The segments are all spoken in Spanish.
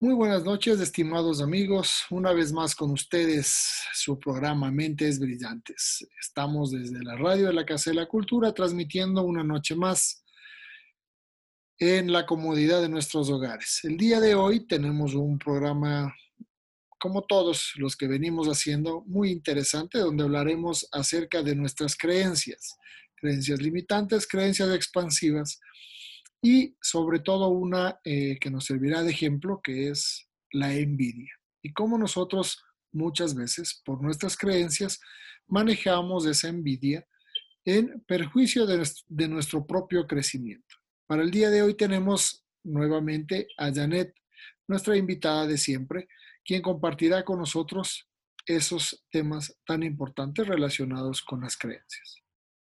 Muy buenas noches, estimados amigos. Una vez más con ustedes, su programa Mentes Brillantes. Estamos desde la radio de la Casa de la Cultura transmitiendo una noche más en la comodidad de nuestros hogares. El día de hoy tenemos un programa, como todos los que venimos haciendo, muy interesante, donde hablaremos acerca de nuestras creencias limitantes, creencias expansivas y sobre todo una que nos servirá de ejemplo, que es la envidia. Y cómo nosotros muchas veces, por nuestras creencias, manejamos esa envidia en perjuicio de nuestro propio crecimiento. Para el día de hoy tenemos nuevamente a Janet, nuestra invitada de siempre, quien compartirá con nosotros esos temas tan importantes relacionados con las creencias.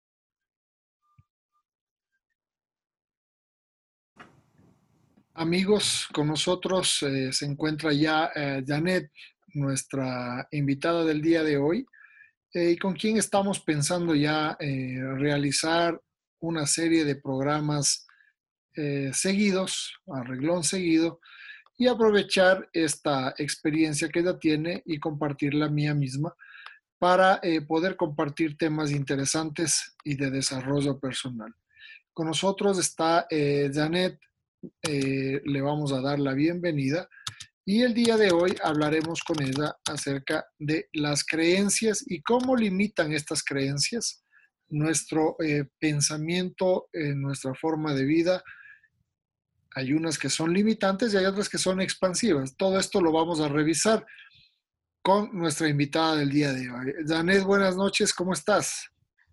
Amigos, con nosotros se encuentra ya Janet, nuestra invitada del día de hoy, y con quien estamos pensando ya realizar una serie de programas seguidos, a reglón seguido, y aprovechar esta experiencia que ella tiene y compartirla mía misma para poder compartir temas interesantes y de desarrollo personal. Con nosotros está Janet, le vamos a dar la bienvenida y el día de hoy hablaremos con ella acerca de las creencias y cómo limitan estas creencias nuestro pensamiento, nuestra forma de vida. Hay unas que son limitantes y hay otras que son expansivas. Todo esto lo vamos a revisar con nuestra invitada del día de hoy. Janet, buenas noches, ¿cómo estás?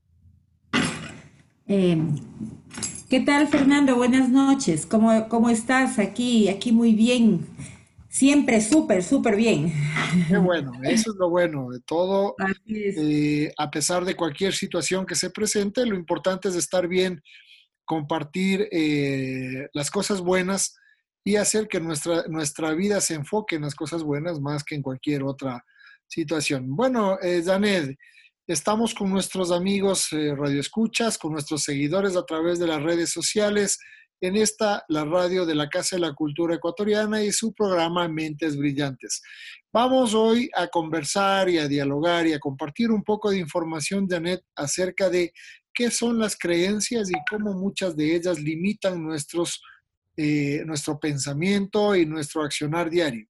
Eh, ¿Qué tal, Fernando? Buenas noches. ¿Cómo estás? Aquí muy bien. Siempre súper bien. Qué bueno, eso es lo bueno de todo. Así es. A pesar de cualquier situación que se presente, lo importante es estar bien, compartir las cosas buenas y hacer que nuestra vida se enfoque en las cosas buenas más que en cualquier otra situación. Bueno, Janet, estamos con nuestros amigos radioescuchas, con nuestros seguidores a través de las redes sociales, en esta, la radio de la Casa de la Cultura Ecuatoriana y su programa Mentes Brillantes. Vamos hoy a conversar y a dialogar y a compartir un poco de información, Janet, acerca de qué son las creencias y cómo muchas de ellas limitan nuestro pensamiento y nuestro accionar diario.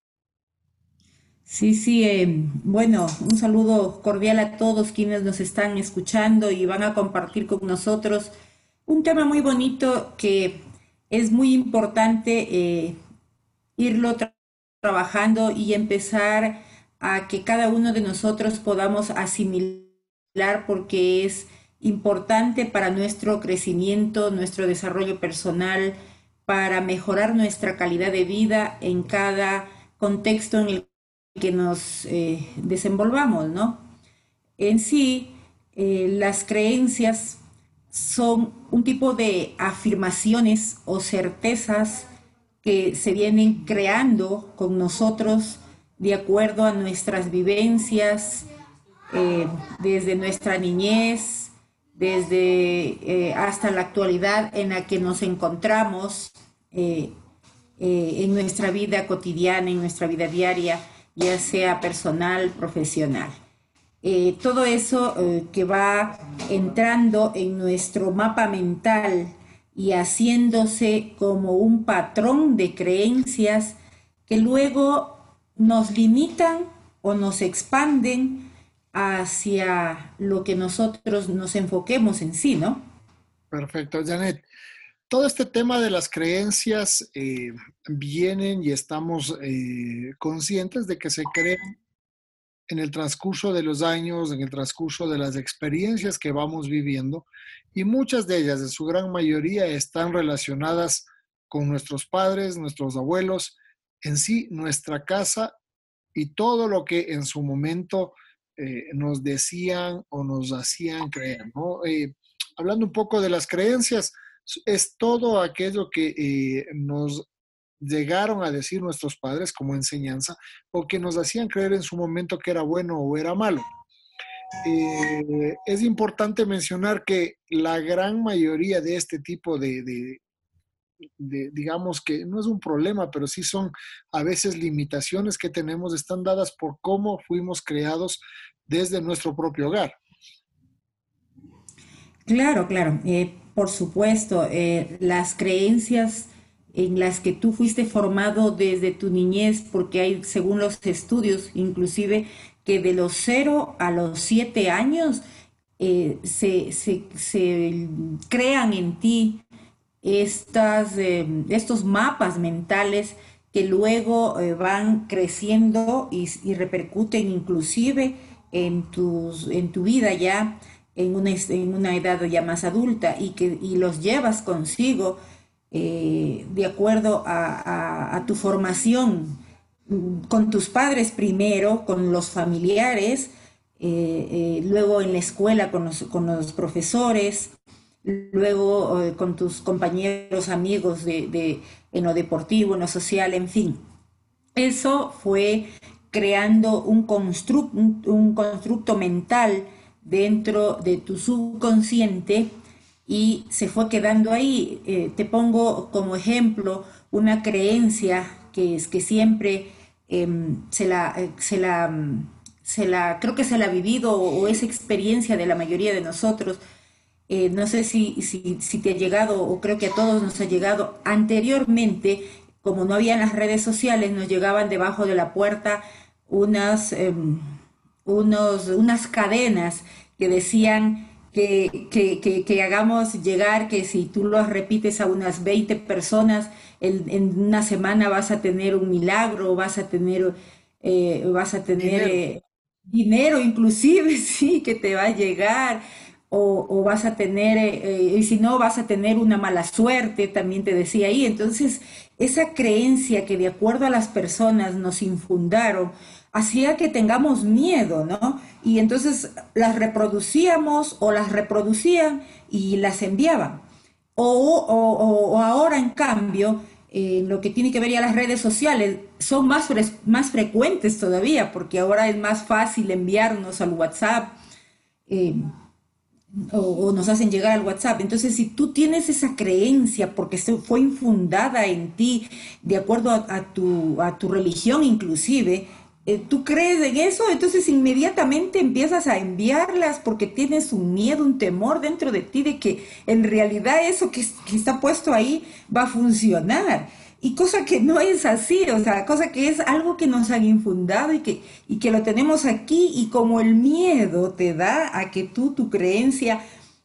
Sí. Bueno, un saludo cordial a todos quienes nos están escuchando y van a compartir con nosotros un tema muy bonito que es muy importante irlo trabajando y empezar a que cada uno de nosotros podamos asimilar porque es importante para nuestro crecimiento, nuestro desarrollo personal, para mejorar nuestra calidad de vida en cada contexto en el que nos desenvolvamos, ¿no? En sí, las creencias son un tipo de afirmaciones o certezas que se vienen creando con nosotros de acuerdo a nuestras vivencias, desde nuestra niñez, desde hasta la actualidad en la que nos encontramos en nuestra vida cotidiana, en nuestra vida diaria, ya sea personal, profesional. Todo eso que va entrando en nuestro mapa mental y haciéndose como un patrón de creencias que luego nos limitan o nos expanden hacia lo que nosotros nos enfoquemos en sí, ¿no? Perfecto, Janet. Todo este tema de las creencias vienen y estamos conscientes de que se crean en el transcurso de los años, en el transcurso de las experiencias que vamos viviendo, y muchas de ellas, en su gran mayoría, están relacionadas con nuestros padres, nuestros abuelos, en sí, nuestra casa y todo lo que en su momento nos decían o nos hacían creer, ¿no? Hablando un poco de las creencias, es todo aquello que nos llegaron a decir nuestros padres como enseñanza o que nos hacían creer en su momento que era bueno o era malo. Es importante mencionar que la gran mayoría de este tipo digamos que no es un problema, pero sí son a veces limitaciones que tenemos, están dadas por cómo fuimos creados desde nuestro propio hogar. Claro, claro, por supuesto, las creencias en las que tú fuiste formado desde tu niñez, porque hay, según los estudios, inclusive que de los 0 a los 7 años se crean en ti estos mapas mentales que luego van creciendo y repercuten inclusive en tu vida ya en una edad ya más adulta y los llevas consigo de acuerdo a tu formación con tus padres primero, con los familiares, luego en la escuela con los profesores, luego con tus compañeros, amigos en lo deportivo, en lo social, en fin. Eso fue creando un constructo mental dentro de tu subconsciente y se fue quedando ahí. Te pongo como ejemplo una creencia que es que siempre creo que se la ha vivido o es experiencia de la mayoría de nosotros. No sé si te ha llegado, o creo que a todos nos ha llegado anteriormente, como no habían las redes sociales, nos llegaban debajo de la puerta unas, unas cadenas que decían que hagamos llegar, que si tú los repites a unas 20 personas, en una semana vas a tener un milagro, vas a tener Dinero. dinero inclusive, sí, que te va a llegar o vas a tener, y si no, vas a tener una mala suerte, también te decía ahí. Entonces, esa creencia que de acuerdo a las personas nos infundaron, hacía que tengamos miedo, ¿no? Y entonces las reproducíamos o las reproducían y las enviaban. O ahora, en cambio, lo que tiene que ver ya las redes sociales, son más frecuentes todavía, porque ahora es más fácil enviarnos al WhatsApp. eh, o nos hacen llegar al WhatsApp. Entonces, si tú tienes esa creencia, porque fue infundada en ti, de acuerdo a tu religión inclusive, tú crees en eso, entonces inmediatamente empiezas a enviarlas porque tienes un miedo, un temor dentro de ti de que en realidad eso que está puesto ahí va a funcionar. Y cosa que no es así, o sea, cosa que es algo que nos han infundado y que lo tenemos aquí y como el miedo te da a que tú tu creencia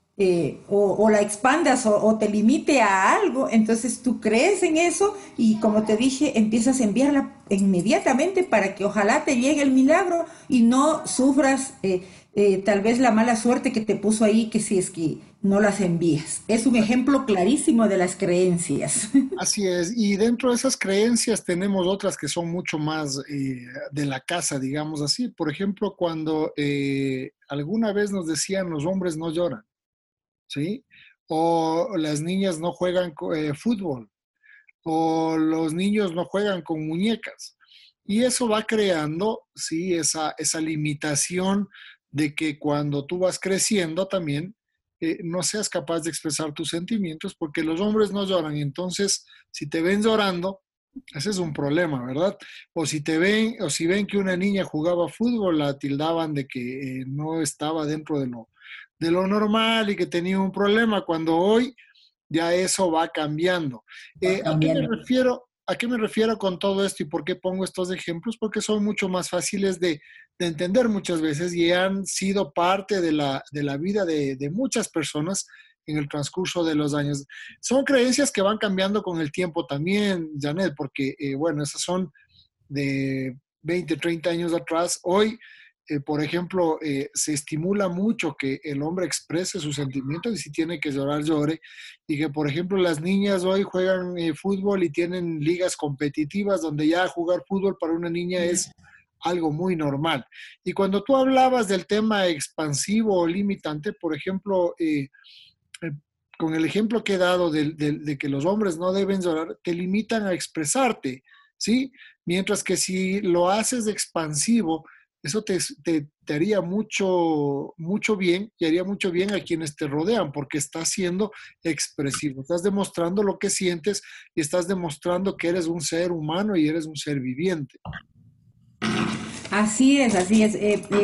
o la expandas o te limite a algo, entonces tú crees en eso y como te dije, empiezas a enviarla inmediatamente para que ojalá te llegue el milagro y no sufras tal vez la mala suerte que te puso ahí, que si es que no las envías. Es un ejemplo clarísimo de las creencias. Así es, y dentro de esas creencias tenemos otras que son mucho más de la casa, digamos así. Por ejemplo, cuando alguna vez nos decían los hombres no lloran, ¿sí? O las niñas no juegan fútbol, o los niños no juegan con muñecas. Y eso va creando, sí, esa limitación de que cuando tú vas creciendo también no seas capaz de expresar tus sentimientos porque los hombres no lloran. Y entonces, si te ven llorando, ese es un problema, ¿verdad? O si te ven, o si ven que una niña jugaba fútbol, la tildaban de que no estaba dentro de lo normal y que tenía un problema, cuando hoy ya eso va cambiando. Va ¿A qué me cambiando. refiero? ¿A qué me refiero con todo esto y por qué pongo estos ejemplos? Porque son mucho más fáciles de entender muchas veces y han sido parte de la vida de muchas personas en el transcurso de los años. Son creencias que van cambiando con el tiempo también, Janet, porque, bueno, esas son de 20, 30 años atrás. Hoy, por ejemplo, se estimula mucho que el hombre exprese sus sentimientos y si tiene que llorar, llore. Y que, por ejemplo, las niñas hoy juegan fútbol y tienen ligas competitivas donde ya jugar fútbol para una niña es algo muy normal. Y cuando tú hablabas del tema expansivo o limitante, por ejemplo, eh, con el ejemplo que he dado de que los hombres no deben llorar, te limitan a expresarte, ¿sí? Mientras que si lo haces expansivo, eso te haría mucho bien y haría mucho bien a quienes te rodean, porque estás siendo expresivo, estás demostrando lo que sientes y estás demostrando que eres un ser humano y eres un ser viviente. Así es, así es.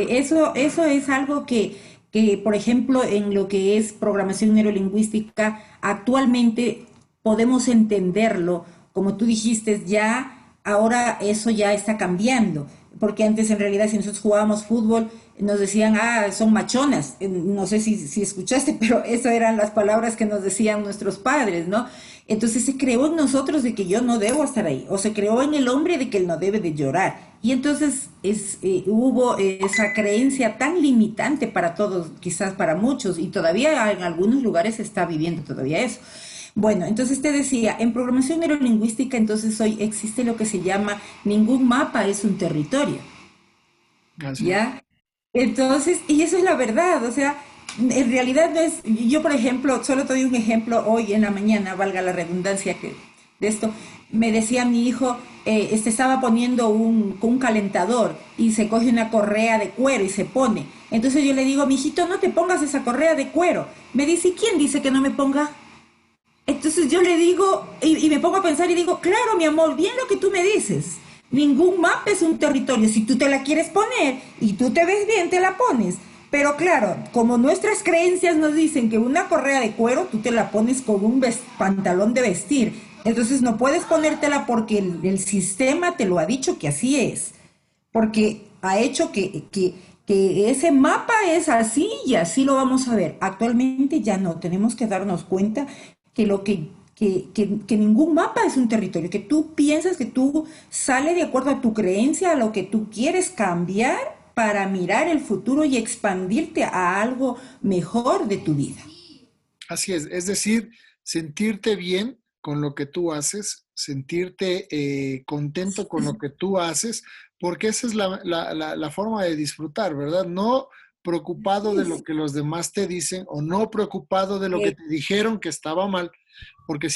Eso es algo que, por ejemplo, en lo que es programación neurolingüística, actualmente podemos entenderlo. Como tú dijiste, ya ahora eso ya está cambiando. Porque antes, en realidad, si nosotros jugábamos fútbol, nos decían, ah, son machonas. No sé si escuchaste, pero eso eran las palabras que nos decían nuestros padres, ¿no? Entonces se creó en nosotros de que yo no debo estar ahí, o se creó en el hombre de que él no debe de llorar. Y entonces hubo esa creencia tan limitante para todos, quizás para muchos, y todavía en algunos lugares se está viviendo todavía eso. Bueno, entonces te decía, en programación neurolingüística entonces hoy existe lo que se llama ningún mapa es un territorio. Así es. ¿Ya? Entonces, y eso es la verdad, o sea, en realidad no es, yo por ejemplo, solo te doy un ejemplo hoy en la mañana, valga la redundancia que de esto, me decía mi hijo, estaba poniendo un calentador y se coge una correa de cuero y se pone. Entonces yo le digo, mi hijito, no te pongas esa correa de cuero. Me dice, ¿y quién dice que no me ponga? Entonces yo le digo, y me pongo a pensar y digo, claro, mi amor, bien lo que tú me dices. Ningún mapa es un territorio. Si tú te la quieres poner y tú te ves bien, te la pones. Pero claro, como nuestras creencias nos dicen que una correa de cuero tú te la pones con un pantalón de vestir. Entonces no puedes ponértela porque el sistema te lo ha dicho que así es. Porque ha hecho que ese mapa es así y así lo vamos a ver. Actualmente ya no, tenemos que darnos cuenta que que ningún mapa es un territorio, que tú piensas que tú sale de acuerdo a tu creencia, a lo que tú quieres cambiar para mirar el futuro y expandirte a algo mejor de tu vida. Así es decir, sentirte bien con lo que tú haces, sentirte contento con lo que tú haces, porque esa es la forma de disfrutar, ¿verdad? No preocupado de lo que los demás te dicen o no preocupado de lo que Eh, te dijeron que estaba mal, porque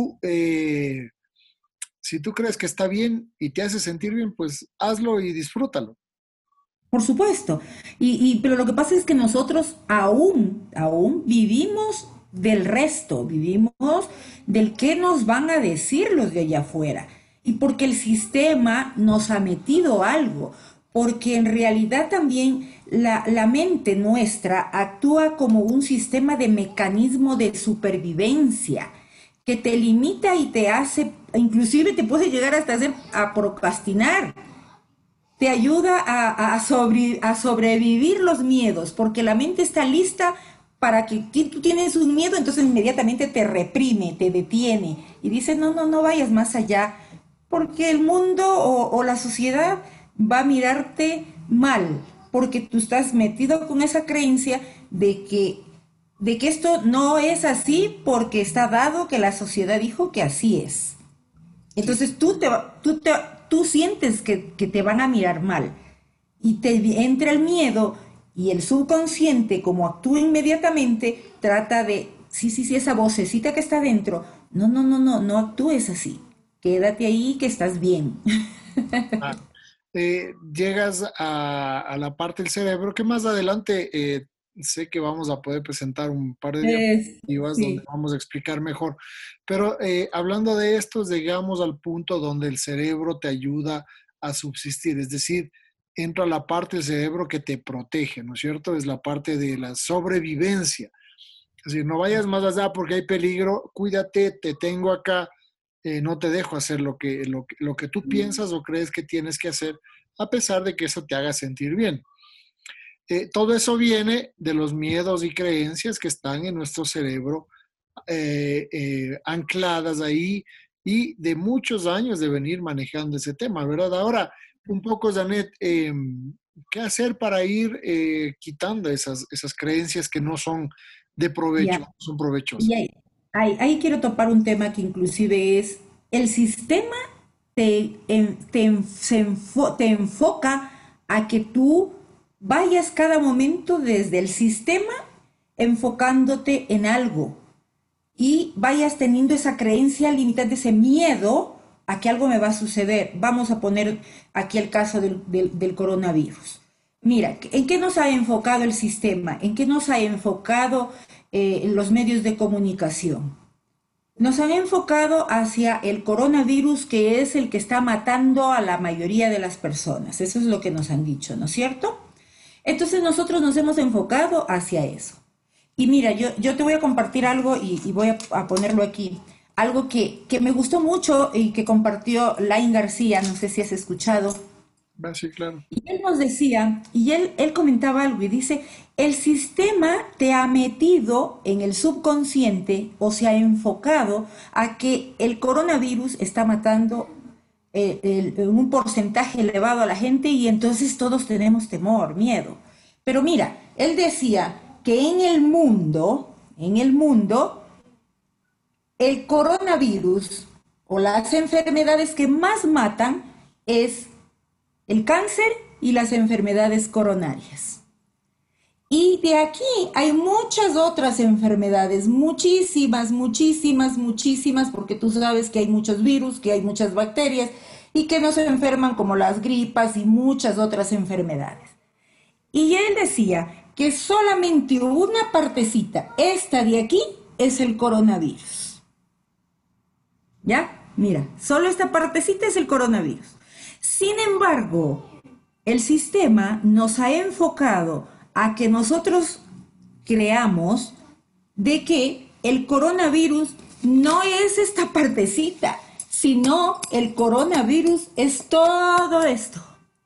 si tú crees que está bien y te hace sentir bien, pues hazlo y disfrútalo. Por supuesto. Pero lo que pasa es que nosotros aún vivimos del resto, vivimos del qué nos van a decir los de allá afuera. Y porque el sistema nos ha metido algo, porque en realidad también la mente nuestra actúa como un sistema de mecanismo de supervivencia que te limita y te hace, inclusive te puede llegar hasta hacer a procrastinar, te ayuda a sobrevivir los miedos, porque la mente está lista para que tú tienes un miedo, entonces inmediatamente te reprime, te detiene y dice, no, no, no vayas más allá, porque el mundo o la sociedad va a mirarte mal, porque tú estás metido con esa creencia de que esto no es así porque está dado que la sociedad dijo que así es. Sí, Entonces tú sientes que te van a mirar mal y te entra el miedo y el subconsciente, como actúa inmediatamente, trata de, sí, sí, sí, esa vocecita que está dentro, no, no, no, no, no actúes así, quédate ahí que estás bien. claro. Llegas a la parte del cerebro que más adelante sé que vamos a poder presentar un par de diapositivas donde Sí, vamos a explicar mejor. Pero hablando de esto, llegamos al punto donde el cerebro te ayuda a subsistir, es decir, entra la parte del cerebro que te protege, ¿no es cierto? Es la parte de la sobrevivencia. Es decir, no vayas más allá porque hay peligro, cuídate, te tengo acá, no te dejo hacer lo que tú piensas o crees que tienes que hacer, a pesar de que eso te haga sentir bien. Todo eso viene de los miedos y creencias que están en nuestro cerebro ancladas ahí y de muchos años de venir manejando ese tema, ¿verdad? Ahora, un poco, Janet, ¿qué hacer para ir quitando esas creencias que no son de provecho, ya. no son Y provechosas? ahí quiero topar un tema que inclusive es, el sistema te enfoca a que tú vayas cada momento desde el sistema enfocándote en algo y vayas teniendo esa creencia limitante, ese miedo a que algo me va a suceder. Vamos a poner aquí el caso del coronavirus. Mira, ¿en qué nos ha enfocado el sistema? ¿En qué nos ha enfocado los medios de comunicación? Nos han enfocado hacia el coronavirus, que es el que está matando a la mayoría de las personas. Eso es lo que nos han dicho, ¿no es cierto? Entonces nosotros nos hemos enfocado hacia eso. Y mira, yo te voy a compartir algo y voy a ponerlo aquí. Algo que me gustó mucho y que compartió Lain García, no sé si has escuchado. Va, sí, claro. Y él nos decía, y él comentaba algo y dice, el sistema te ha metido en el subconsciente o se ha enfocado a que el coronavirus está matando un porcentaje elevado a la gente y entonces todos tenemos temor, miedo. Pero mira, él decía que en el mundo, el coronavirus o las enfermedades que más matan es el cáncer y las enfermedades coronarias. Y de aquí hay muchas otras enfermedades, muchísimas, muchísimas, muchísimas, porque tú sabes que hay muchos virus, que hay muchas bacterias y que nos enferman como las gripas y muchas otras enfermedades. Y él decía que solamente una partecita, esta de aquí, es el coronavirus. ¿Ya? Mira, solo esta partecita es el coronavirus. Sin embargo, el sistema nos ha enfocado a que nosotros creamos de que el coronavirus no es esta partecita, sino el coronavirus es todo esto.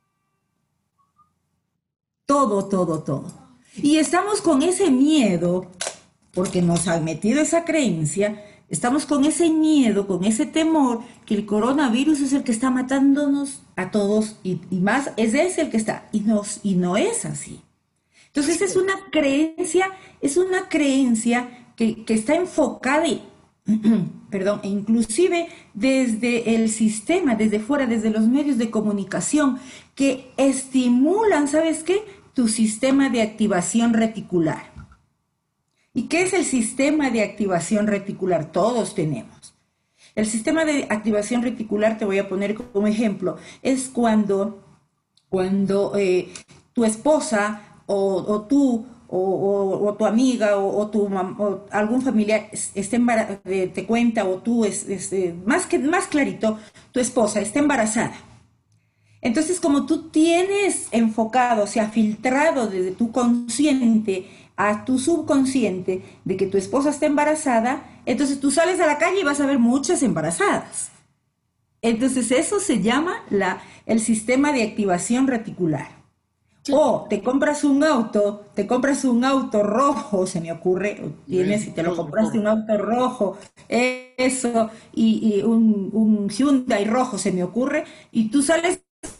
Todo, todo, todo. Y estamos con ese miedo, porque nos han metido esa creencia, estamos con ese miedo, con ese temor, que el coronavirus es el que está matándonos a todos y más, es el que está, y no es así. Entonces Así es. es una creencia que está enfocada y, perdón, e inclusive desde el sistema, desde fuera, desde los medios de comunicación, que estimulan, ¿sabes qué? Tu sistema de activación reticular. ¿Y qué es el sistema de activación reticular? Todos tenemos. El sistema de activación reticular, te voy a poner como ejemplo, es cuando tu esposa o tú o tu amiga o algún familiar esté te cuenta o tú, más clarito, tu esposa está embarazada. Entonces, como tú tienes enfocado, o sea, filtrado desde tu consciente a tu subconsciente de que tu esposa está embarazada, entonces tú sales a la calle y vas a ver muchas embarazadas. Entonces, eso se llama el sistema de activación reticular. Sí, O te compras un auto rojo, se me ocurre, o tienes y te lo los compraste mejor. un auto rojo, eso, y un Hyundai rojo, se me ocurre, y tú sales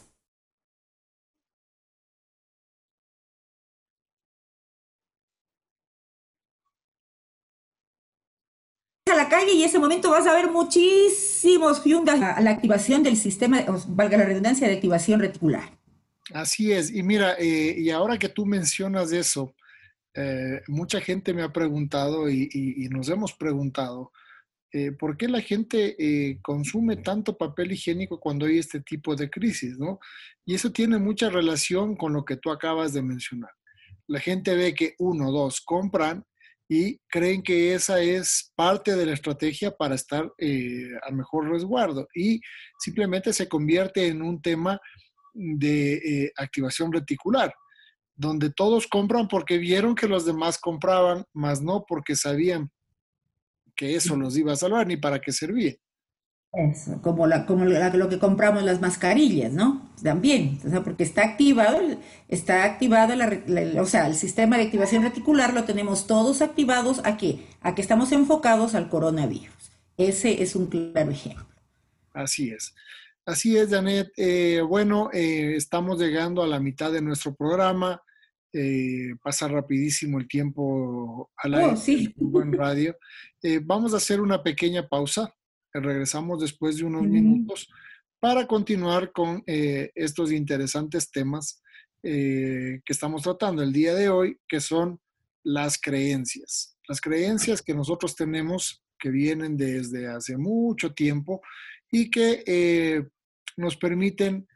a la calle y en ese momento vas a ver muchísimos Hyundai a la activación del sistema, valga la redundancia, de activación reticular. Así es. Y mira, y ahora que tú mencionas eso, mucha gente me ha preguntado y nos hemos preguntado, ¿por qué la gente consume tanto papel higiénico cuando hay este tipo de crisis, ¿no? Y eso tiene mucha relación con lo que tú acabas de mencionar. La gente ve que uno, dos, compran y creen que esa es parte de la estrategia para estar a mejor resguardo y simplemente se convierte en un tema de activación reticular, donde todos compran porque vieron que los demás compraban, más no porque sabían que eso los iba a salvar ni para qué servía. Eso, lo que compramos las mascarillas, ¿no? También, o sea, porque está activado o sea, el sistema de activación reticular lo tenemos todos activados ¿a qué? A que estamos enfocados al coronavirus. Ese es un claro ejemplo. Así es. Así es, Janet. Bueno, estamos llegando a la mitad de nuestro programa. Pasa rapidísimo el tiempo al Oh, aire sí. en buen radio. Vamos a hacer una pequeña pausa. Regresamos después de unos Mm. minutos para continuar con estos interesantes temas que estamos tratando el día de hoy, que son las creencias. Las creencias que nosotros tenemos que vienen desde hace mucho tiempo y que nos permiten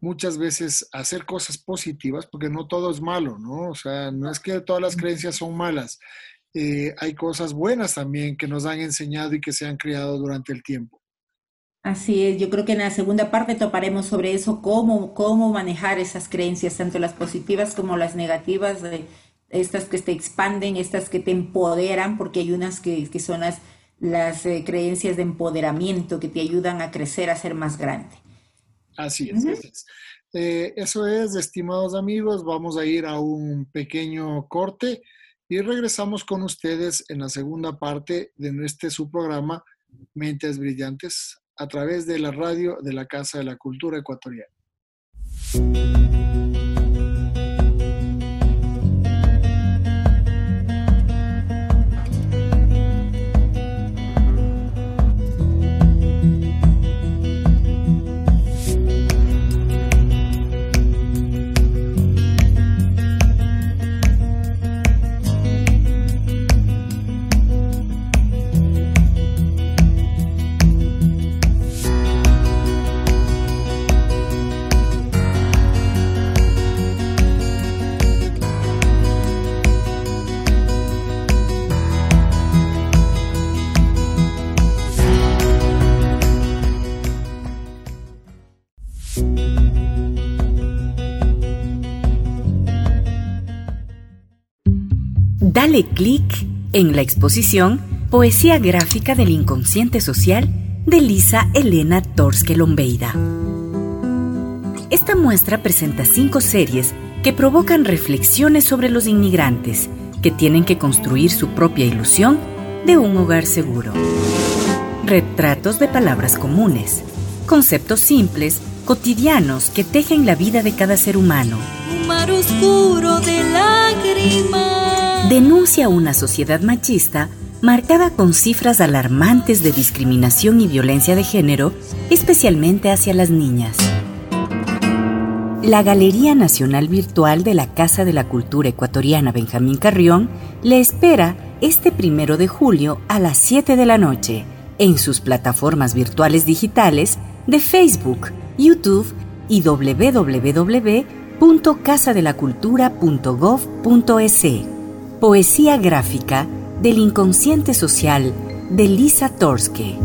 muchas veces hacer cosas positivas, porque no todo es malo, ¿no? O sea, no es que todas las creencias son malas. Hay cosas buenas también que nos han enseñado y que se han creado durante el tiempo. Así es, yo creo que en la segunda parte toparemos sobre eso, cómo manejar esas creencias, tanto las positivas como las negativas, estas que te expanden, estas que te empoderan, porque hay unas que son las creencias de empoderamiento que te ayudan a crecer, a ser más grande. Así es, Ujú. así es. Eso es, estimados amigos, vamos a ir a un pequeño corte y regresamos con ustedes en la segunda parte de este su programa Mentes Brillantes a través de la radio de la Casa de la Cultura Ecuatoriana. Dale clic en la exposición Poesía gráfica del inconsciente social de Lisa Elena Torske Lombeida. Esta muestra presenta 5 series que provocan reflexiones sobre los inmigrantes que tienen que construir su propia ilusión de un hogar seguro. Retratos de palabras comunes, conceptos simples, cotidianos que tejen la vida de cada ser humano. Un mar oscuro de lágrimas. Denuncia una sociedad machista marcada con cifras alarmantes de discriminación y violencia de género, especialmente hacia las niñas. La Galería Nacional Virtual de la Casa de la Cultura Ecuatoriana Benjamín Carrión le espera este 1 de julio a las 7 de la noche en sus plataformas virtuales digitales de Facebook, YouTube y www.casadelacultura.gov.es. Poesía gráfica del inconsciente social de Lisa Torske.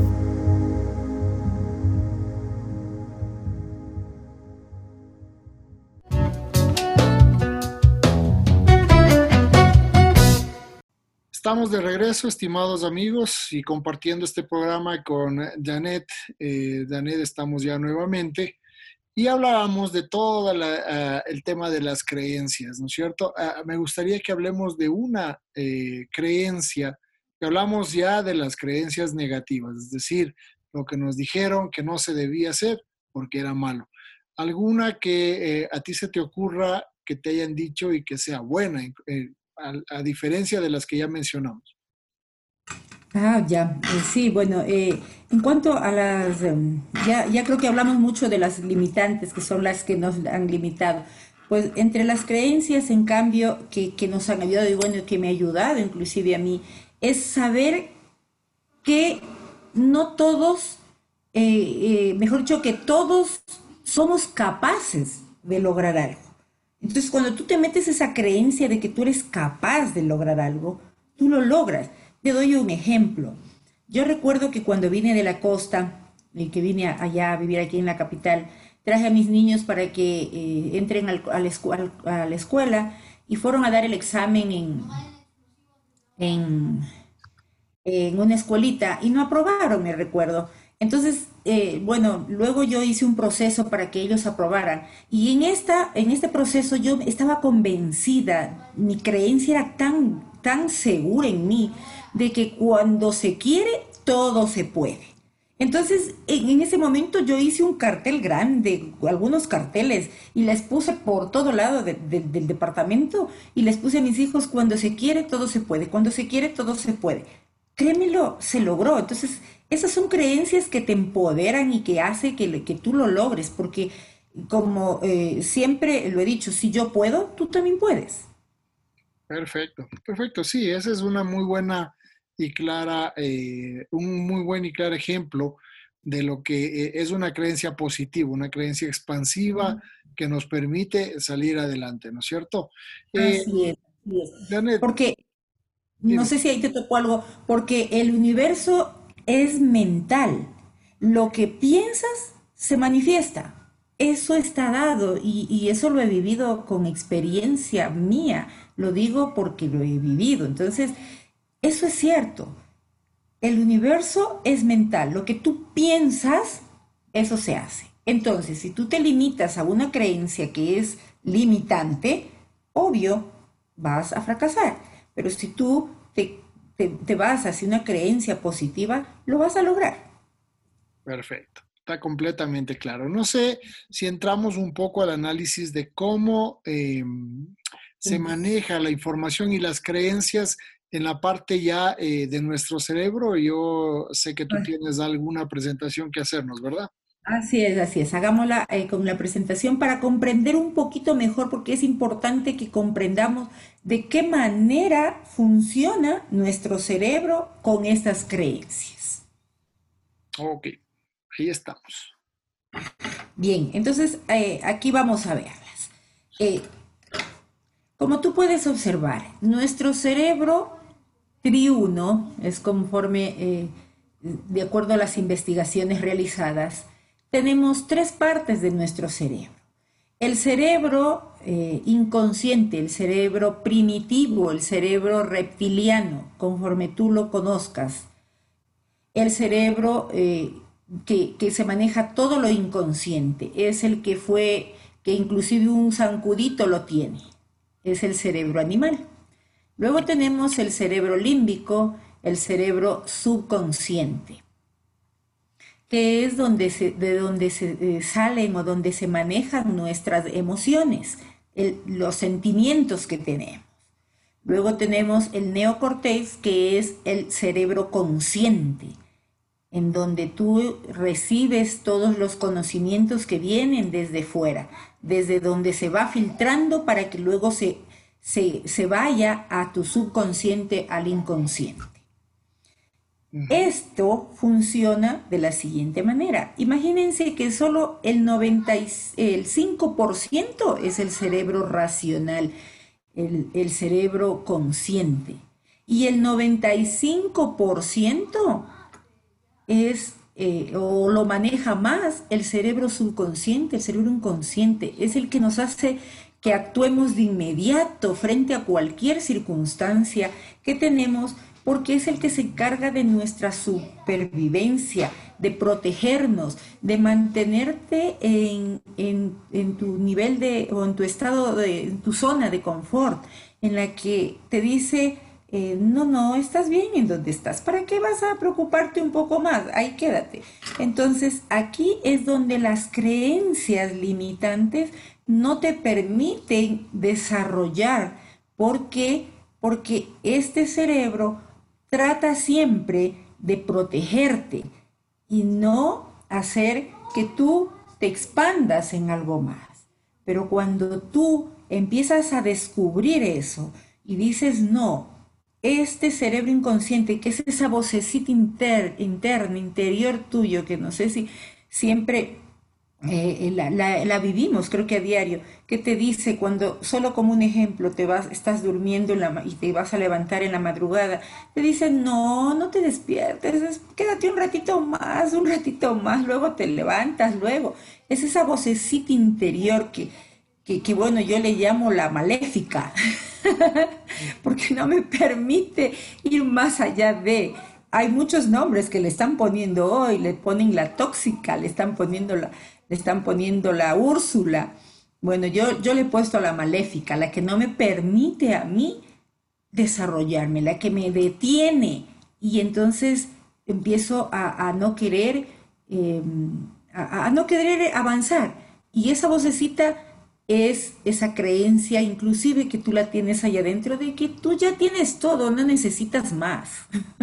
Estamos de regreso, estimados amigos, y compartiendo este programa con Janet. Janet, estamos ya nuevamente y hablábamos de todo el tema de las creencias, ¿no es cierto? Me gustaría que hablemos de una creencia, que hablamos ya de las creencias negativas, es decir, lo que nos dijeron que no se debía hacer porque era malo. ¿Alguna que a ti se te ocurra que te hayan dicho y que sea buena, a diferencia de las que ya mencionamos? Ah, ya, sí, bueno, en cuanto a ya creo que hablamos mucho de las limitantes, que son las que nos han limitado. Pues entre las creencias, en cambio, que nos han ayudado y bueno, que me ha ayudado inclusive a mí, es saber que no todos, mejor dicho, que todos somos capaces de lograr algo. Entonces, cuando tú te metes esa creencia de que tú eres capaz de lograr algo, tú lo logras. Te doy un ejemplo. Yo recuerdo que cuando vine de la costa y que vine allá a vivir aquí en la capital, traje a mis niños para que entren a la escuela y fueron a dar el examen en, en una escuelita y no aprobaron, me recuerdo. Entonces, bueno, luego yo hice un proceso para que ellos aprobaran. Y en este proceso yo estaba convencida, mi creencia era tan segura en mí, de que cuando se quiere, todo se puede. Entonces, en ese momento yo hice un cartel grande, algunos carteles, y les puse por todo lado del departamento, y les puse a mis hijos, cuando se quiere, todo se puede, cuando se quiere, todo se puede. Créemelo, se logró. Entonces, esas son creencias que te empoderan y que hace que tú lo logres, porque como siempre lo he dicho, si yo puedo, tú también puedes. Perfecto, perfecto. Sí, esa es una muy buena y clara, un muy buen y claro ejemplo, de lo que es una creencia positiva, una creencia expansiva que nos permite salir adelante, ¿no es cierto? Eh, Así es, así es. Janet, Porque, no dime. sé si ahí te tocó algo, porque el universo es mental. Lo que piensas se manifiesta. Eso está dado y eso lo he vivido con experiencia mía. Lo digo porque lo he vivido. Entonces, eso es cierto. El universo es mental. Lo que tú piensas, eso se hace. Entonces, si tú te limitas a una creencia que es limitante, obvio, vas a fracasar. Pero si tú te vas hacia una creencia positiva, lo vas a lograr. Perfecto, está completamente claro. No sé si entramos un poco al análisis de cómo se Sí. maneja la información y las creencias en la parte ya de nuestro cerebro. Yo sé que tú tienes alguna presentación que hacernos, ¿verdad? Así es, así es. Hagámosla con la presentación para comprender un poquito mejor, porque es importante que comprendamos de qué manera funciona nuestro cerebro con estas creencias. Ok, ahí estamos. Bien, entonces aquí vamos a verlas. Eh, Como tú puedes observar, nuestro cerebro triuno es conforme, de acuerdo a las investigaciones realizadas, tenemos tres partes de nuestro cerebro. El cerebro inconsciente, el cerebro primitivo, el cerebro reptiliano, conforme tú lo conozcas. El cerebro que se maneja todo lo inconsciente, es el que fue, que inclusive un zancudito lo tiene, es el cerebro animal. Luego tenemos el cerebro límbico, el cerebro subconsciente, que es de donde se salen o donde se manejan nuestras emociones, los sentimientos que tenemos. Luego tenemos el neocortex, que es el cerebro consciente, en donde tú recibes todos los conocimientos que vienen desde fuera, desde donde se va filtrando para que luego se vaya a tu subconsciente, al inconsciente. Ujú. Esto funciona de la siguiente manera. Imagínense que solo el 5% es el cerebro racional, el cerebro consciente. Y el 95% o lo maneja más el cerebro subconsciente, el cerebro inconsciente. Es el que nos hace que actuemos de inmediato frente a cualquier circunstancia que tenemos, porque es el que se encarga de nuestra supervivencia, de protegernos, de mantenerte en tu nivel o en tu estado, en tu zona de confort, en la que te dice, no, no, estás bien en donde estás, ¿para qué vas a preocuparte un poco más? Ahí quédate. Entonces, aquí es donde las creencias limitantes no te permiten desarrollar. ¿Por qué? Porque este cerebro trata siempre de protegerte y no hacer que tú te expandas en algo más. Pero cuando tú empiezas a descubrir eso y dices no, este cerebro inconsciente, que es esa vocecita interna, interior tuyo, que no sé si siempre la vivimos, creo que a diario, que te dice cuando, solo como un ejemplo, estás durmiendo y te vas a levantar en la madrugada, te dice, no, no te despiertes, quédate un ratito más, luego te levantas, luego. Es esa vocecita interior que bueno, yo le llamo la maléfica, porque no me permite ir más allá de... Hay muchos nombres que le están poniendo hoy, le ponen la tóxica, le están poniendo la Úrsula. Bueno, yo le he puesto la maléfica, la que no me permite a mí desarrollarme, la que me detiene. Y entonces empiezo a no querer, eh, a no querer avanzar. Y esa vocecita es esa creencia, inclusive que tú la tienes allá adentro, de que tú ya tienes todo, no necesitas más.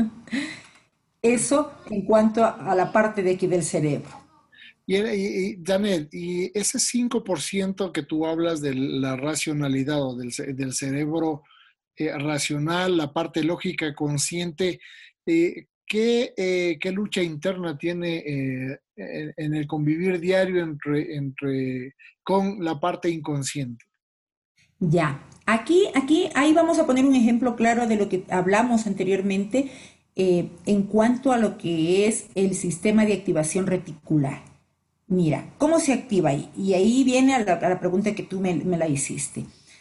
Eso en cuanto a la parte de aquí del cerebro. Janet, y ese 5% que tú hablas de la racionalidad o del cerebro racional, la parte lógica consciente, ¿qué lucha interna tiene en el convivir diario con la parte inconsciente? Ya, ahí vamos a poner un ejemplo claro de lo que hablamos anteriormente en cuanto a lo que es el sistema de activación reticular. Mira, ¿cómo se activa ahí? Y ahí viene a la pregunta que tú me la hiciste.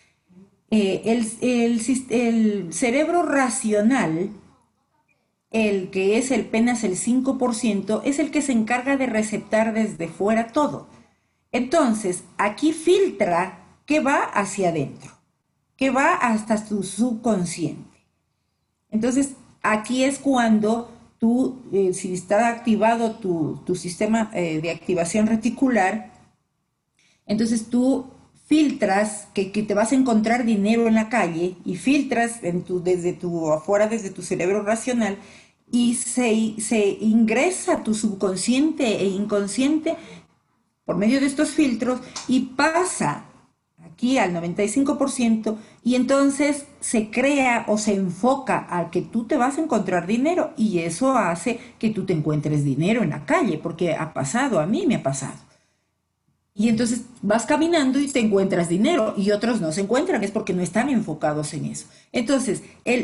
El cerebro racional, el que es apenas el 5%, es el que se encarga de receptar desde fuera todo. Entonces, aquí filtra que va hacia adentro, que va hasta tu subconsciente. Entonces, aquí es cuando tú, si está activado tu sistema de activación reticular, entonces tú filtras que te vas a encontrar dinero en la calle y filtras desde tu cerebro racional y se ingresa a tu subconsciente e inconsciente por medio de estos filtros y pasa aquí al 95% y entonces se crea o se enfoca a que tú te vas a encontrar dinero y eso hace que tú te encuentres dinero en la calle porque ha pasado, a mí me ha pasado. Y entonces vas caminando y te encuentras dinero y otros no se encuentran, es porque no están enfocados en eso. Entonces,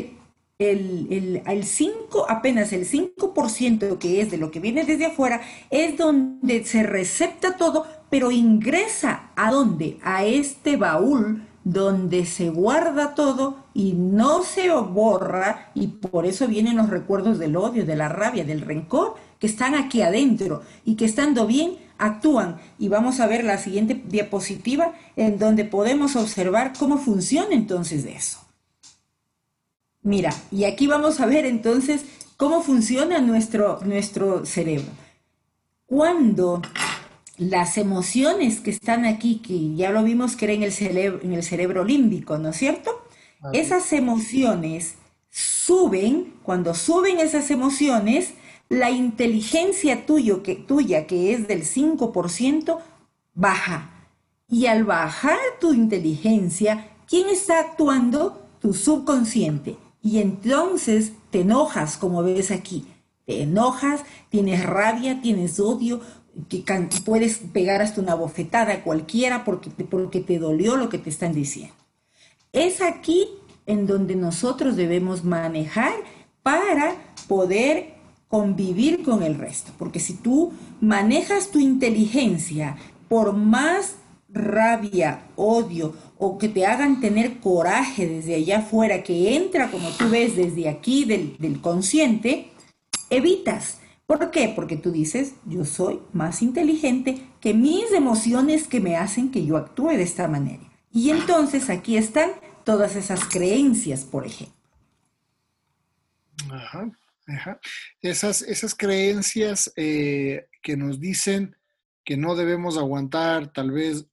apenas el 5% que es de lo que viene desde afuera es donde se recepta todo, pero ingresa ¿a dónde? A este baúl donde se guarda todo y no se borra y por eso vienen los recuerdos del odio, de la rabia, del rencor que están aquí adentro y que estando bien actúan. Y vamos a ver la siguiente diapositiva en donde podemos observar cómo funciona entonces eso. Mira, y aquí vamos a ver entonces cómo funciona nuestro cerebro. Cuando las emociones que están aquí, que ya lo vimos que era en el cerebro límbico, ¿no es cierto? Esas emociones suben, cuando suben esas emociones, la inteligencia tuya, que es del 5%, baja. Y al bajar tu inteligencia, ¿quién está actuando? Tu subconsciente. Y entonces te enojas, como ves aquí. Te enojas, tienes rabia, tienes odio, que puedes pegar hasta una bofetada a cualquiera porque te dolió lo que te están diciendo. Es aquí en donde nosotros debemos manejar para poder convivir con el resto. Porque si tú manejas tu inteligencia, por más rabia, odio o que te hagan tener coraje desde allá afuera, que entra, como tú ves, desde aquí del consciente, evitas. ¿Por qué? Porque tú dices, yo soy más inteligente que mis emociones que me hacen que yo actúe de esta manera. Y entonces aquí están todas esas creencias, por ejemplo. Ajá, ajá. Esas creencias que nos dicen que no debemos aguantar tal vez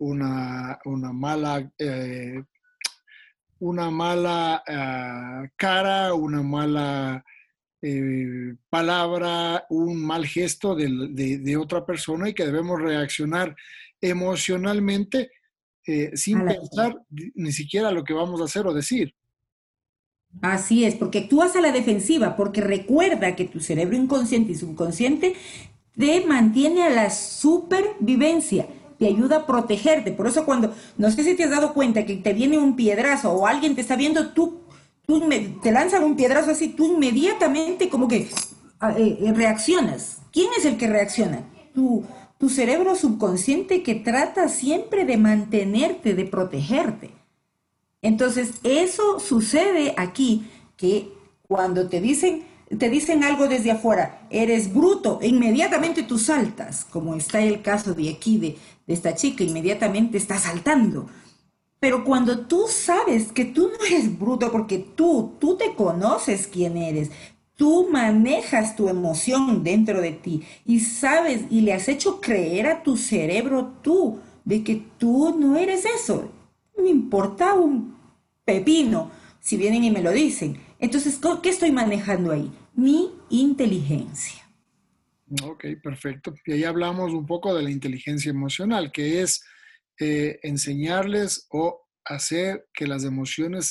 una mala cara, una mala palabra, un mal gesto de otra persona y que debemos reaccionar emocionalmente sin pensar ni siquiera lo que vamos a hacer o decir. Así es, porque actúas a la defensiva, porque recuerda que tu cerebro inconsciente y subconsciente te mantiene a la supervivencia, te ayuda a protegerte. Por eso cuando, no sé si te has dado cuenta que te viene un piedrazo o alguien te está viendo, te lanzan un piedrazo así, tú inmediatamente como que reaccionas. ¿Quién es el que reacciona? Tu cerebro subconsciente que trata siempre de mantenerte, de protegerte. Entonces, eso sucede aquí, que cuando te dicen algo desde afuera, eres bruto, e inmediatamente tú saltas, como está el caso de aquí, de esta chica, inmediatamente está saltando. Pero cuando tú sabes que tú no eres bruto, porque tú te conoces quién eres, tú manejas tu emoción dentro de ti y sabes y le has hecho creer a tu cerebro de que tú no eres eso. No me importa un pepino si vienen y me lo dicen. Entonces, ¿qué estoy manejando ahí? Mi inteligencia. Ok, perfecto. Y ahí hablamos un poco de la inteligencia emocional, que es enseñarles o hacer que las emociones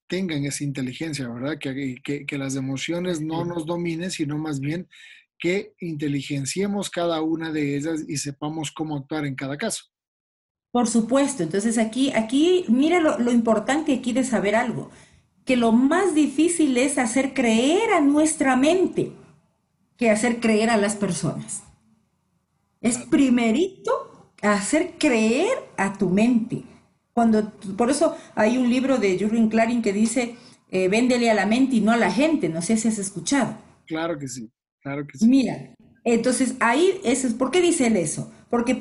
tengan esa inteligencia, ¿verdad? Que las emociones no nos dominen, sino más bien que inteligenciemos cada una de ellas y sepamos cómo actuar en cada caso. Por supuesto, entonces aquí, mira lo importante aquí de saber algo, que lo más difícil es hacer creer a nuestra mente que hacer creer a las personas. Es Claro, primerito hacer creer a tu mente. Por eso hay un libro de Jürgen Klarin que dice, véndele a la mente y no a la gente, no sé si has escuchado. claro que sí, claro que sí. Mira, entonces ahí, ¿por qué dice él eso? Porque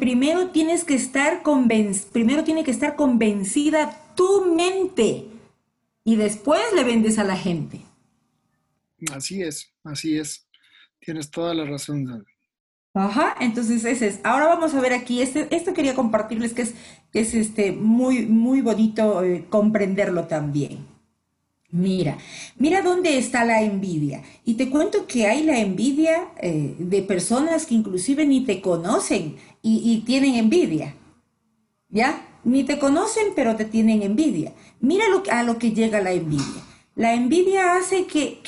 primero tiene que estar convencida tu mente y después le vendes a la gente. Así es, así es. Tienes toda la razón, Dani. Ajá, entonces ese es. Ahora vamos a ver aquí, esto quería compartirles que es muy, muy bonito comprenderlo también. Mira, mira dónde está la envidia. Y te cuento que hay la envidia de personas que inclusive ni te conocen y tienen envidia, ¿ya? Ni te conocen, pero te tienen envidia. Mira a lo que llega la envidia. La envidia hace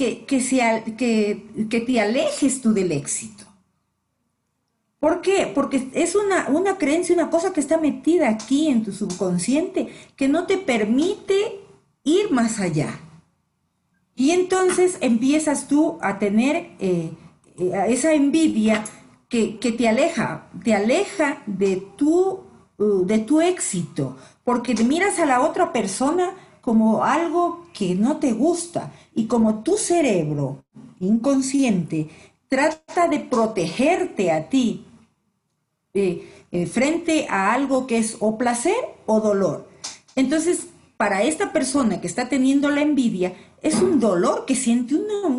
que te alejes tú del éxito. ¿Por qué? Porque es una creencia, una cosa que está metida aquí en tu subconsciente que no te permite ir más allá. Y entonces empiezas tú a tener esa envidia que te aleja de tu éxito, porque te miras a la otra persona como algo que no te gusta y como tu cerebro inconsciente trata de protegerte a ti frente a algo que es o placer o dolor. Entonces, para esta persona que está teniendo la envidia, es un dolor que siente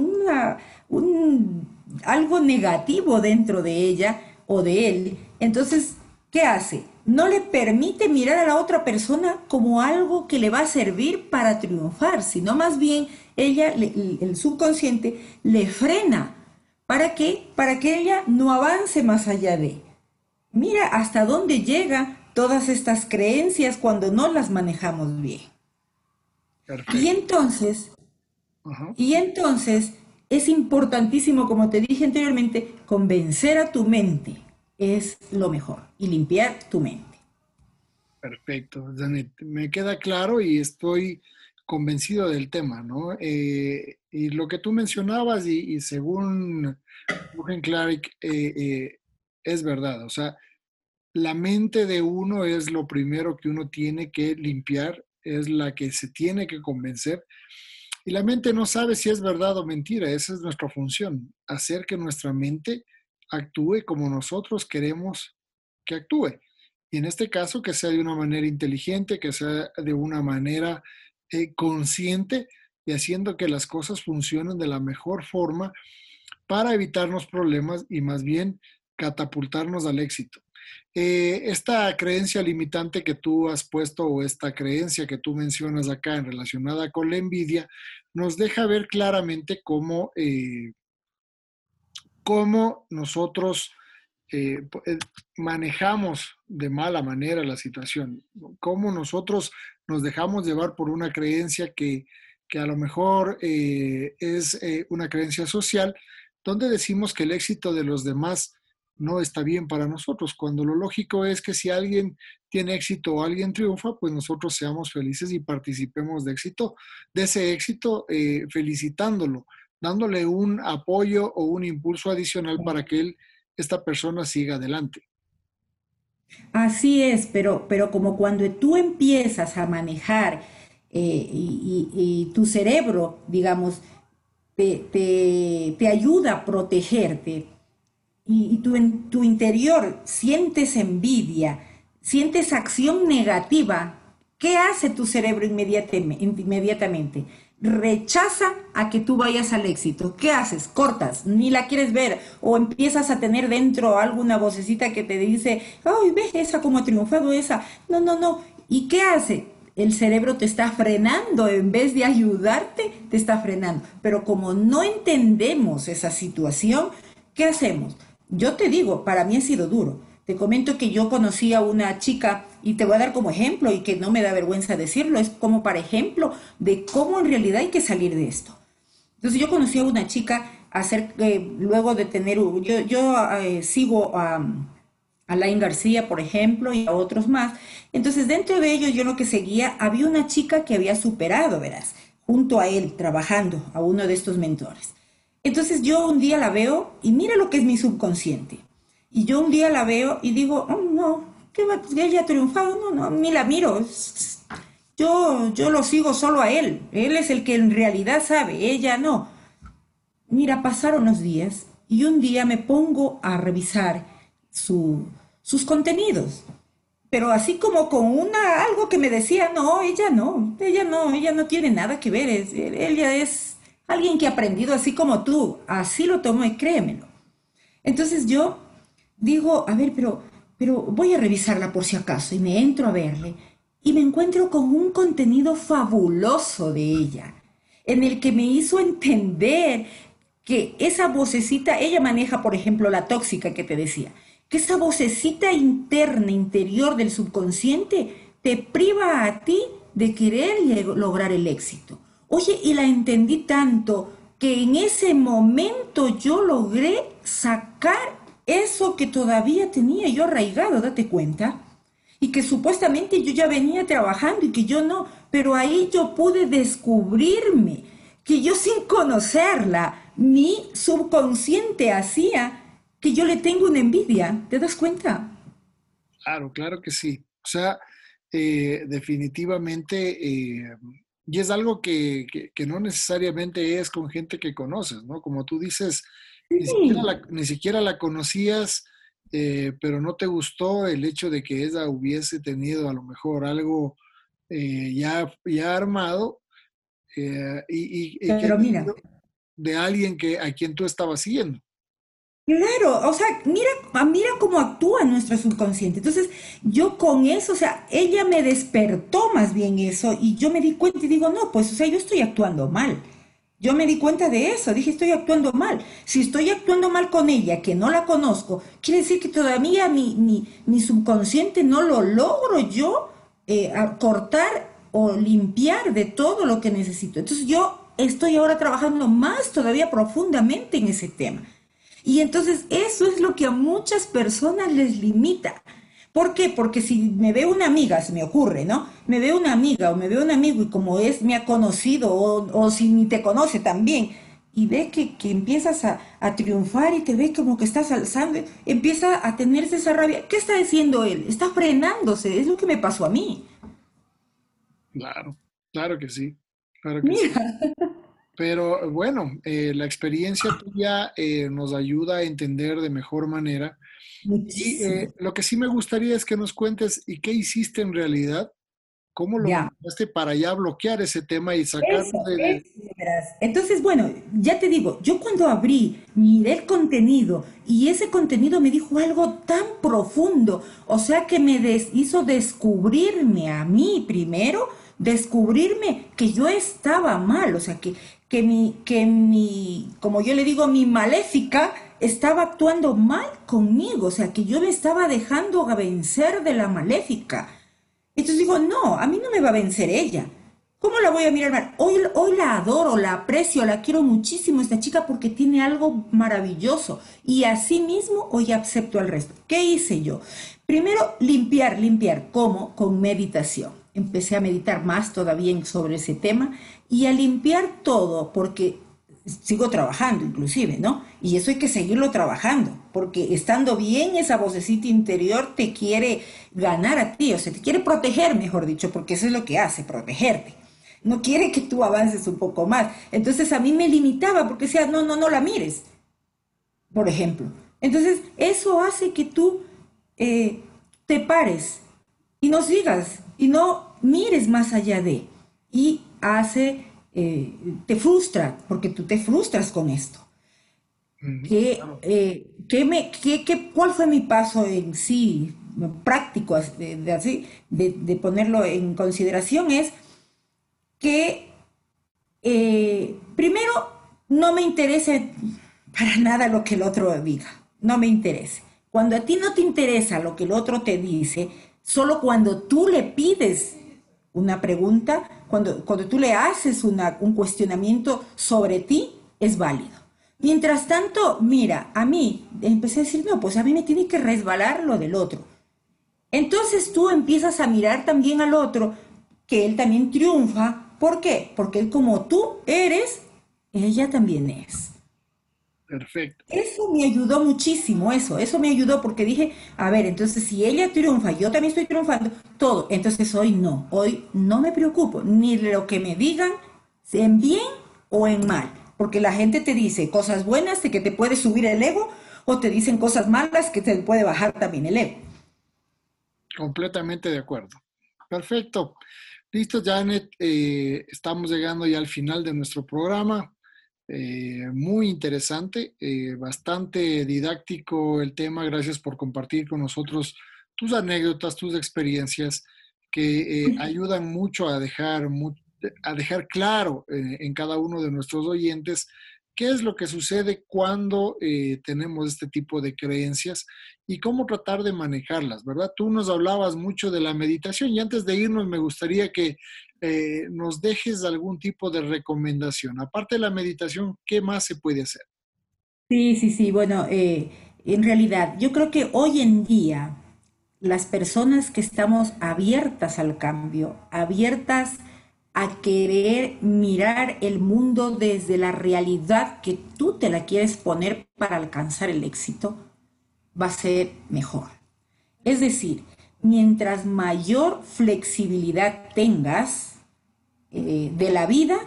algo negativo dentro de ella o de él. Entonces, ¿qué hace? No le permite mirar a la otra persona como algo que le va a servir para triunfar, sino más bien el subconsciente le frena. ¿Para qué? Para que ella no avance más allá de. Mira hasta dónde llegan todas estas creencias cuando no las manejamos bien. Y Perfecto. entonces, Ajá. y entonces es importantísimo, como te dije anteriormente, convencer a tu mente es lo mejor y limpiar tu mente. Perfecto, Janet. Me queda claro y estoy convencido del tema, ¿no? Y lo que tú mencionabas y según Jürgen Klarik, es verdad. O sea, la mente de uno es lo primero que uno tiene que limpiar, es la que se tiene que convencer. Y la mente no sabe si es verdad o mentira. Esa es nuestra función, hacer que nuestra mente actúe como nosotros queremos que actúe. Y en este caso, que sea de una manera inteligente, que sea de una manera consciente y haciendo que las cosas funcionen de la mejor forma para evitarnos problemas y más bien catapultarnos al éxito. Esta creencia limitante que tú has puesto o esta creencia que tú mencionas acá en relacionada con la envidia nos deja ver claramente cómo nosotros manejamos de mala manera la situación, cómo nosotros nos dejamos llevar por una creencia que a lo mejor es una creencia social, donde decimos que el éxito de los demás no está bien para nosotros, cuando lo lógico es que si alguien tiene éxito o alguien triunfa, pues nosotros seamos felices y participemos de ese éxito, felicitándolo, dándole un apoyo o un impulso adicional para que esta persona siga adelante. Así es, pero como cuando tú empiezas a manejar y tu cerebro, digamos, te ayuda a protegerte y tú en tu interior sientes envidia, sientes acción negativa, ¿qué hace tu cerebro inmediatamente? Rechaza a que tú vayas al éxito. ¿Qué haces? Cortas, ni la quieres ver o empiezas a tener dentro alguna vocecita que te dice, ay, ves esa como ha triunfado esa. No, no, no. ¿Y qué hace? El cerebro te está frenando, en vez de ayudarte, te está frenando. Pero como no entendemos esa situación, ¿qué hacemos? Yo te digo, para mí ha sido duro. Te comento que yo conocí a una chica Y te voy a dar como ejemplo, y que no me da vergüenza decirlo, es como para ejemplo de cómo en realidad hay que salir de esto. Entonces yo conocí a una chica luego de tener, yo sigo a Alain García, por ejemplo, y a otros más. Entonces dentro de ellos yo lo que seguía, había una chica que había superado, verás, junto a él, trabajando, a uno de estos mentores. Entonces yo un día la veo y mira lo que es mi subconsciente. Y yo un día la veo y digo, oh, no, ¿qué va? Pues ella ha triunfado, no, no, ni la miro. Yo lo sigo solo a él. Él es el que en realidad sabe, ella no. Mira, pasaron los días y un día me pongo a revisar sus contenidos. Pero así como con algo que me decía, no, ella no tiene nada que ver, ella es alguien que ha aprendido así como tú, así lo tomo y créemelo. Entonces yo digo, a ver, pero voy a revisarla por si acaso y me entro a verle y me encuentro con un contenido fabuloso de ella, en el que me hizo entender que esa vocecita, ella maneja, por ejemplo, la tóxica que te decía, que esa vocecita interna, interior del subconsciente, te priva a ti de querer lograr el éxito. Oye, y la entendí tanto que en ese momento yo logré sacar eso que todavía tenía yo arraigado, date cuenta, y que supuestamente yo ya venía trabajando y que yo no, pero ahí yo pude descubrirme que yo sin conocerla, mi subconsciente hacía que yo le tengo una envidia, ¿te das cuenta? Claro, claro que sí. O sea, definitivamente, y es algo que no necesariamente es con gente que conoces, ¿no? Como tú dices, Sí, ni siquiera la conocías, pero no te gustó el hecho de que ella hubiese tenido a lo mejor algo ya armado, y que pero haya mira, sido de alguien a quien tú estabas siguiendo. claro, o sea, mira cómo actúa nuestro subconsciente. Entonces, yo con eso, o sea, ella me despertó más bien eso y yo me di cuenta y digo, no, pues, o sea, yo estoy actuando mal. Yo me di cuenta de eso, dije, estoy actuando mal. Si estoy actuando mal con ella, que no la conozco, quiere decir que todavía mi subconsciente no lo logro yo cortar o limpiar de todo lo que necesito. Entonces, yo estoy ahora trabajando más todavía profundamente en ese tema. Y entonces eso es lo que a muchas personas les limita. ¿Por qué? Porque si me ve una amiga, se me ocurre, ¿no? Me ve una amiga o me ve un amigo y como me ha conocido o si ni te conoce también y ve que empiezas a triunfar y te ve como que estás alzando, empieza a tenerse esa rabia. ¿Qué está haciendo él? Está frenándose, es lo que me pasó a mí. Claro, claro que sí, claro que sí. Mira, Pero bueno, la experiencia tuya nos ayuda a entender de mejor manera. Y muchísimo. lo que sí me gustaría es que nos cuentes y qué hiciste en realidad, cómo lo Ya. manejaste para ya bloquear ese tema y sacarlo Eso, verás. Entonces, bueno, ya te digo, yo cuando abrí, miré el contenido y ese contenido me dijo algo tan profundo, o sea que hizo descubrirme a mí primero, descubrirme que yo estaba mal, o sea como yo le digo, mi maléfica estaba actuando mal conmigo, o sea que yo me estaba dejando vencer de la maléfica. Entonces digo, no, a mí no me va a vencer ella. ¿Cómo la voy a mirar mal? Hoy la adoro, la aprecio, la quiero muchísimo esta chica porque tiene algo maravilloso. Y así mismo hoy acepto al resto. ¿Qué hice yo? Primero, limpiar. ¿Cómo? Con meditación. Empecé a meditar más todavía sobre ese tema y a limpiar todo porque sigo trabajando inclusive, ¿no? Y eso hay que seguirlo trabajando, porque estando bien esa vocecita interior te quiere ganar a ti, o sea, te quiere proteger, mejor dicho, porque eso es lo que hace, protegerte. No quiere que tú avances un poco más. Entonces a mí me limitaba porque decía, no, no, no la mires, por ejemplo. Entonces eso hace que tú eh, te pares y no sigas y no mires más allá de. Y te frustra, porque tú te frustras con esto. Ujú, claro. ¿Cuál fue mi paso en sí, práctico, de ponerlo en consideración? Es que primero no me interesa para nada lo que el otro diga, no me interesa. Cuando a ti no te interesa lo que el otro te dice, Solo cuando tú le pides una pregunta, cuando tú le haces un cuestionamiento sobre ti, es válido. Mientras tanto, mira, a mí empecé a decir, no, pues a mí me tiene que resbalar lo del otro. Entonces tú empiezas a mirar también al otro, que él también triunfa. ¿Por qué? Porque él como tú eres, ella también es. Perfecto. Eso me ayudó muchísimo, eso me ayudó porque dije, a ver, entonces si ella triunfa, yo también estoy triunfando, todo, entonces hoy no me preocupo, ni de lo que me digan, en bien o en mal, porque la gente te dice cosas buenas de que te puede subir el ego, o te dicen cosas malas que te puede bajar también el ego. Completamente de acuerdo. Perfecto. Listo, Janet. Estamos llegando ya al final de nuestro programa. Muy interesante, bastante didáctico el tema. Gracias por compartir con nosotros tus anécdotas, tus experiencias que ayudan mucho a dejar claro en cada uno de nuestros oyentes qué es lo que sucede cuando tenemos este tipo de creencias y cómo tratar de manejarlas, ¿verdad? Tú nos hablabas mucho de la meditación y antes de irnos me gustaría que nos dejes algún tipo de recomendación. Aparte de la meditación, ¿qué más se puede hacer? Sí, bueno, en realidad yo creo que hoy en día las personas que estamos abiertas al cambio, abiertas a querer mirar el mundo desde la realidad que tú te la quieres poner para alcanzar el éxito, va a ser mejor. Es decir, mientras mayor flexibilidad tengas de la vida,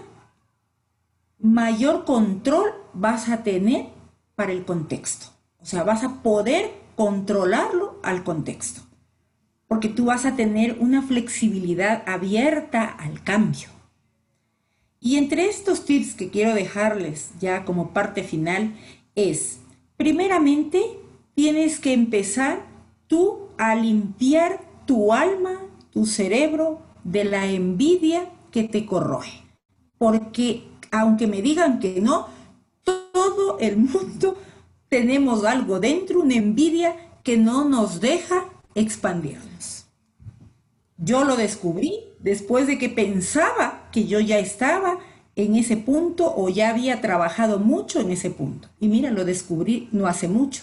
mayor control vas a tener para el contexto. O sea, vas a poder controlarlo al contexto. Porque tú vas a tener una flexibilidad abierta al cambio. Y entre estos tips que quiero dejarles ya como parte final es, primeramente, tienes que empezar tú a limpiar tu alma, tu cerebro de la envidia que te corroe. Porque aunque me digan que no, todo el mundo tenemos algo dentro, una envidia que no nos deja expandirnos. Yo lo descubrí después de que pensaba que yo ya estaba en ese punto o ya había trabajado mucho en ese punto. Y mira, lo descubrí no hace mucho.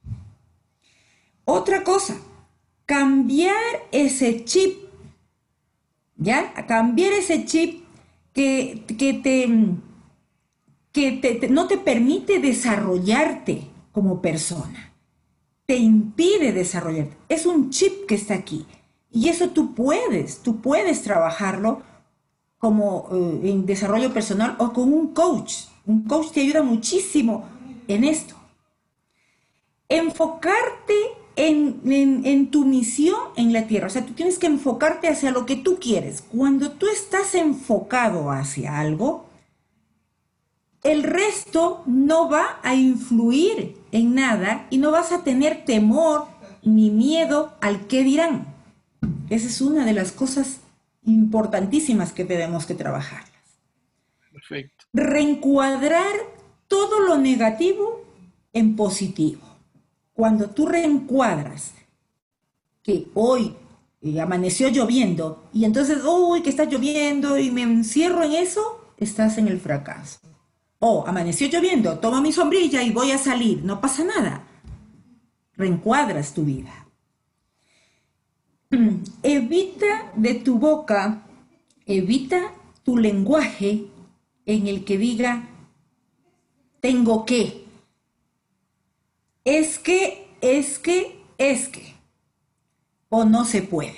Otra cosa, cambiar ese chip, ¿ya? Cambiar ese chip que no te permite desarrollarte como persona, te impide desarrollarte. Es un chip que está aquí. Y eso tú puedes trabajarlo como en desarrollo personal o con un coach. Un coach te ayuda muchísimo en esto. Enfocarte en tu misión en la tierra. O sea, tú tienes que enfocarte hacia lo que tú quieres. Cuando tú estás enfocado hacia algo, el resto no va a influir en nada y no vas a tener temor ni miedo al qué dirán. Esa es una de las cosas importantísimas que tenemos que trabajar. Perfecto. Reencuadrar todo lo negativo en positivo. Cuando tú reencuadras que hoy amaneció lloviendo y entonces, uy, que está lloviendo y me encierro en eso, estás en el fracaso. O amaneció lloviendo, tomo mi sombrilla y voy a salir, no pasa nada. Reencuadras tu vida. Evita de tu boca, evita tu lenguaje en el que diga, tengo que, es que, o no se puede.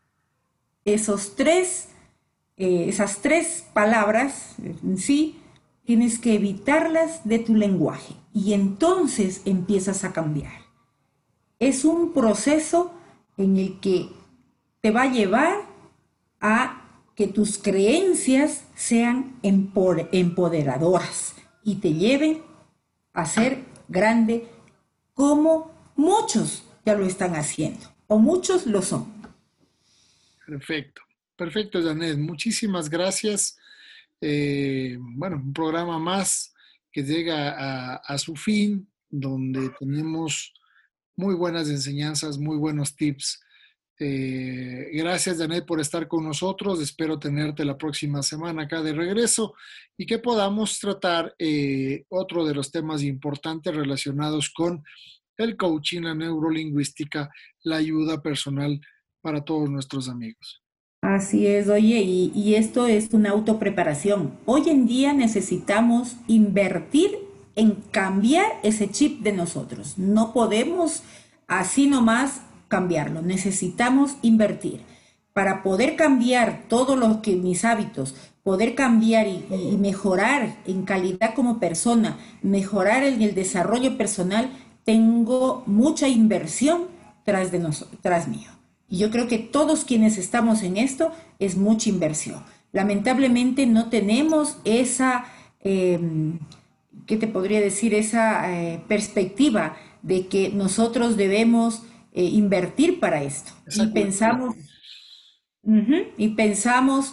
Esas tres palabras en sí, tienes que evitarlas de tu lenguaje y entonces empiezas a cambiar. Es un proceso en el que te va a llevar a que tus creencias sean empoderadoras y te lleven a ser grande como muchos ya lo están haciendo o muchos lo son. Perfecto. Perfecto, Janet. Muchísimas gracias. Bueno, un programa más que llega a su fin, donde tenemos muy buenas enseñanzas, muy buenos tips Gracias, Janet, por estar con nosotros. Espero tenerte la próxima semana acá de regreso y que podamos tratar otro de los temas importantes relacionados con el coaching, la neurolingüística, la ayuda personal para todos nuestros amigos. Así es, oye, y esto es una autopreparación. Hoy en día necesitamos invertir en cambiar ese chip de nosotros. No podemos así nomás cambiarlo. Necesitamos invertir. Para poder cambiar todo lo que mis hábitos, poder cambiar y mejorar en calidad como persona, mejorar en el desarrollo personal, tengo mucha inversión tras mío. Y yo creo que todos quienes estamos en esto es mucha inversión. Lamentablemente no tenemos esa, ¿qué te podría decir? Esa perspectiva de que nosotros debemos invertir para esto. Y pensamos, y pensamos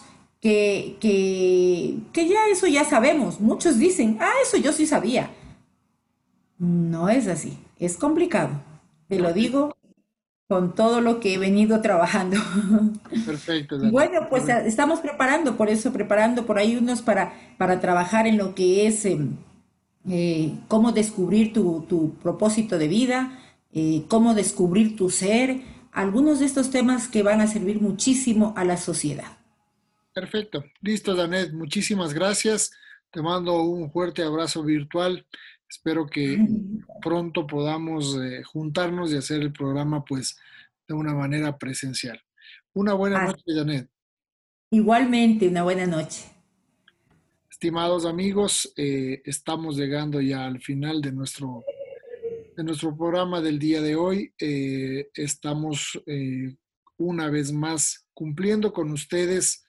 que ya eso ya sabemos. Muchos dicen, ah, eso yo sí sabía. No es así, es complicado. Te lo digo con todo lo que he venido trabajando. Perfecto, Y Dani. bueno, pues estamos preparando, por eso preparando por ahí unos para trabajar en lo que es cómo descubrir tu propósito de vida, cómo descubrir tu ser, algunos de estos temas que van a servir muchísimo a la sociedad. Perfecto. Listo, Danet. Muchísimas gracias. Te mando un fuerte abrazo virtual. Espero que pronto podamos juntarnos y hacer el programa pues de una manera presencial. Una buena Ah, noche, Janet. igualmente, una buena noche. Estimados amigos, estamos llegando ya al final de nuestro programa del día de hoy. Estamos una vez más cumpliendo con ustedes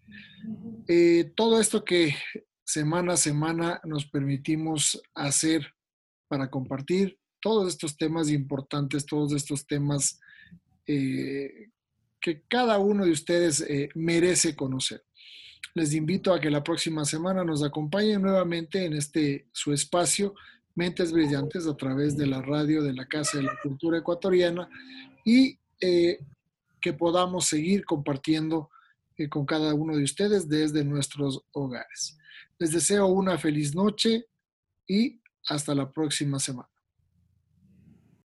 todo esto que semana a semana nos permitimos hacer para compartir todos estos temas importantes, todos estos temas eh, que cada uno de ustedes merece conocer. Les invito a que la próxima semana nos acompañen nuevamente en este su espacio, Mentes Brillantes, a través de la radio de la Casa de la Cultura Ecuatoriana y que podamos seguir compartiendo con cada uno de ustedes desde nuestros hogares. Les deseo una feliz noche y hasta la próxima semana.